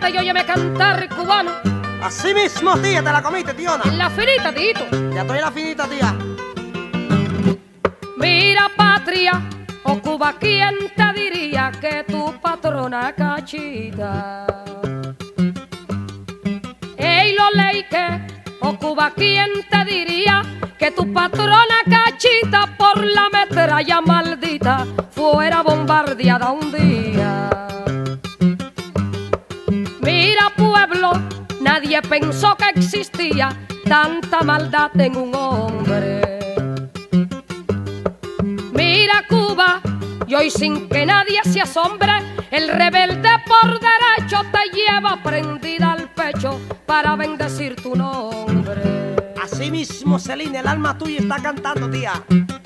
finita y óyeme cantar cubano. Así mismo, tía, te la comiste, tiona. En la finita, tito. Ya estoy en la finita, tía. Mira, patria, o Cuba, ¿quién te diría que tu patrona Cachita? Ey, lo leique, o Cuba, ¿quién te diría que tu patrona Cachita por la metralla maldita fuera bombardeada un día? Mira, pueblo, nadie pensó que existía tanta maldad en un hombre. Mira, Cuba, y hoy sin que nadie se asombre, el rebelde por derecho te lleva prendida al pecho para bendecir tu nombre. Así mismo, Celina, el alma tuya está cantando, tía.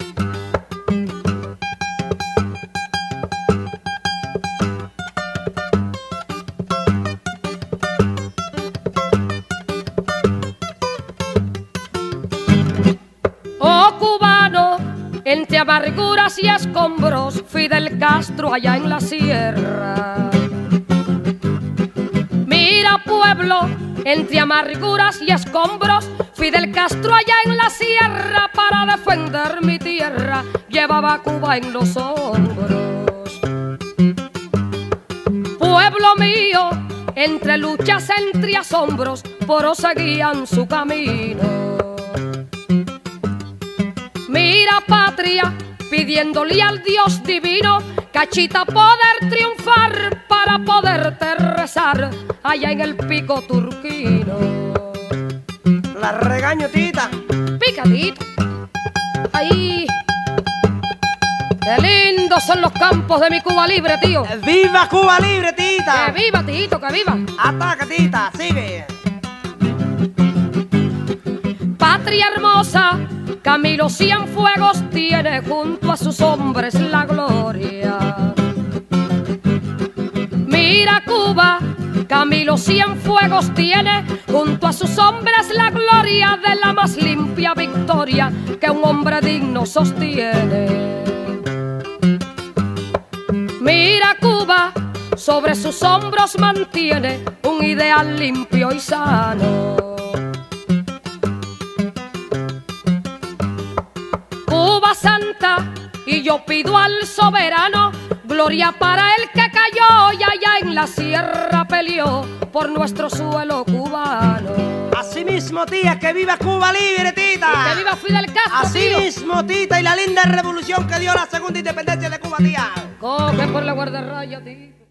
Oh, cubano, entre amarguras y escombros, Fidel Castro allá en la sierra. Mira, pueblo, entre amarguras y escombros, Fidel Castro allá en la sierra para defender mi tierra llevaba a Cuba en los hombros. Pueblo mío, entre luchas, entre asombros, proseguían su camino. Mira, patria, pidiéndole al Dios divino, Cachita, poder triunfar para poderte rezar allá en el pico turquino. La regaño, tita. Picadito. Ahí. Qué lindos son los campos de mi Cuba libre, tío. ¡Viva Cuba libre, tita! Que viva, tito, que viva. Ataca, tita, sigue. Patria hermosa, Camilo Cienfuegos tiene junto a sus hombres la gloria. Mira, Cuba, Camilo Cienfuegos tiene junto a sus hombres la gloria de la más limpia victoria que un hombre digno sostiene. Mira, Cuba, sobre sus hombros mantiene un ideal limpio y sano. Cuba santa, y yo pido al soberano gloria para el que cayó y allá en la sierra peleó por nuestro suelo cubano. Así mismo, tía, que viva Cuba libre, tita. Y que viva Fidel Castro, Así tío. mismo, tita, y la linda revolución que dio la segunda independencia de Cuba, tía. Coge por la guardarraya, tío.